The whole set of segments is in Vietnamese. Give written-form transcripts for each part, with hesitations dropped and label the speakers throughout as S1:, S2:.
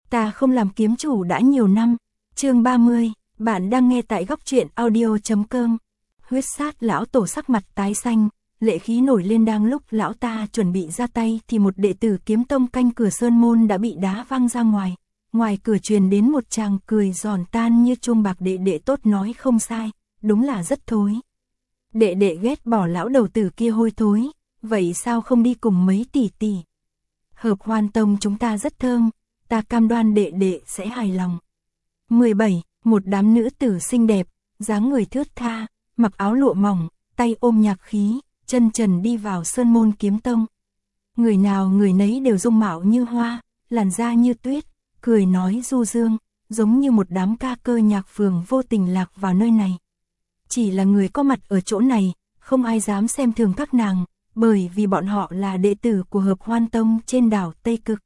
S1: Ta không làm kiếm chủ đã nhiều năm. Chương 30, bạn đang nghe tại góc truyện audio.com. Huyết sát lão tổ sắc mặt tái xanh, lệ khí nổi lên. Đang lúc lão ta chuẩn bị ra tay thì một đệ tử kiếm tông canh cửa sơn môn đã bị đá văng ra ngoài. Ngoài cửa truyền đến một tràng cười giòn tan như chuông bạc. Đệ đệ tốt nói không sai, đúng là rất thối. Đệ đệ ghét bỏ lão đầu tử kia hôi thối, vậy sao không đi cùng mấy tỷ tỷ? Hợp Hoan Tông chúng ta rất thơm, ta cam đoan đệ đệ sẽ hài lòng. 17. Một đám nữ tử xinh đẹp, dáng người thướt tha, mặc áo lụa mỏng, tay ôm nhạc khí, chân trần đi vào sơn môn kiếm tông. Người nào người nấy đều dung mạo như hoa, làn da như tuyết, cười nói du dương, giống như một đám ca cơ nhạc phường vô tình lạc vào nơi này. Chỉ là người có mặt ở chỗ này, không ai dám xem thường các nàng, bởi vì bọn họ là đệ tử của Hợp Hoan Tông trên đảo Tây Cực.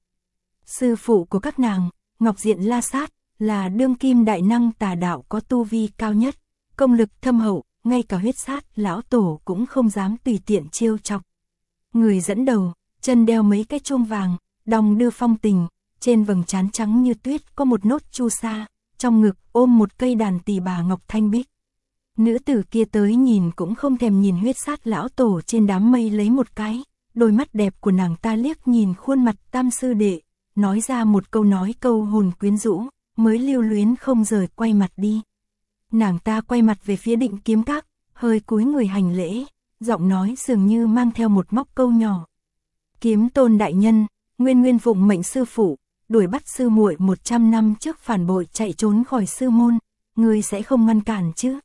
S1: Sư phụ của các nàng, Ngọc Diện La Sát, là đương kim đại năng tà đạo có tu vi cao nhất, công lực thâm hậu, ngay cả huyết sát lão tổ cũng không dám tùy tiện trêu chọc. Người dẫn đầu, chân đeo mấy cái chuông vàng, đong đưa phong tình, trên vầng trán trắng như tuyết có một nốt chu sa, trong ngực ôm một cây đàn tỳ bà ngọc thanh bích. Nữ tử kia tới nhìn cũng không thèm nhìn huyết sát lão tổ trên đám mây lấy một cái, đôi mắt đẹp của nàng ta liếc nhìn khuôn mặt tam sư đệ, nói ra một câu nói câu hồn quyến rũ, mới lưu luyến không rời quay mặt đi. Nàng ta quay mặt về phía Định Kiếm Các, hơi cúi người hành lễ, giọng nói dường như mang theo một móc câu nhỏ. Kiếm tôn đại nhân, nguyên phụng mệnh sư phụ, đuổi bắt sư muội 100 năm trước phản bội chạy trốn khỏi sư môn, ngươi sẽ không ngăn cản chứ?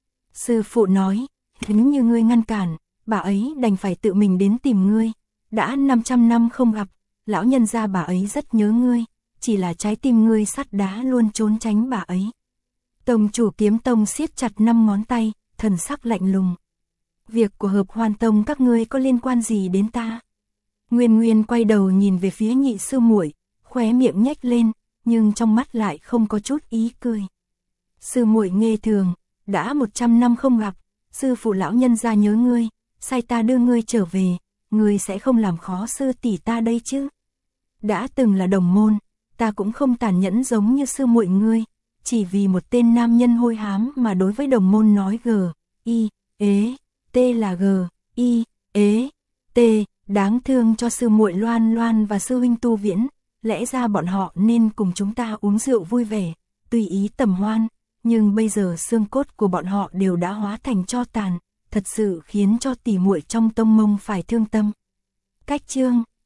S1: Sư phụ nói, nếu như ngươi ngăn cản, bà ấy đành phải tự mình đến tìm ngươi. Đã 500 năm không gặp, lão nhân gia bà ấy rất nhớ ngươi, chỉ là trái tim ngươi sắt đá luôn trốn tránh bà ấy. Tông chủ Kiếm Tông siết chặt 5 ngón tay, thần sắc lạnh lùng. Việc của Hợp Hoan Tông các ngươi có liên quan gì đến ta? Nguyên quay đầu nhìn về phía nhị sư muội, khóe miệng nhếch lên, nhưng trong mắt lại không có chút ý cười. Sư muội ngê thường, đã 100 năm không gặp, sư phụ lão nhân gia nhớ ngươi, sai ta đưa ngươi trở về, ngươi sẽ không làm khó sư tỷ ta đây chứ? Đã từng là đồng môn, ta cũng không tàn nhẫn giống như sư muội ngươi, chỉ vì một tên nam nhân hôi hám mà đối với đồng môn nói G.I.E.T là G.I.E.T, đáng thương cho sư muội Loan và sư huynh Tu Viễn, lẽ ra bọn họ nên cùng chúng ta uống rượu vui vẻ, tùy ý tầm hoan, nhưng bây giờ xương cốt của bọn họ đều đã hóa thành tro tàn, thật sự khiến cho tỷ muội trong tông mông phải thương tâm. Cách chương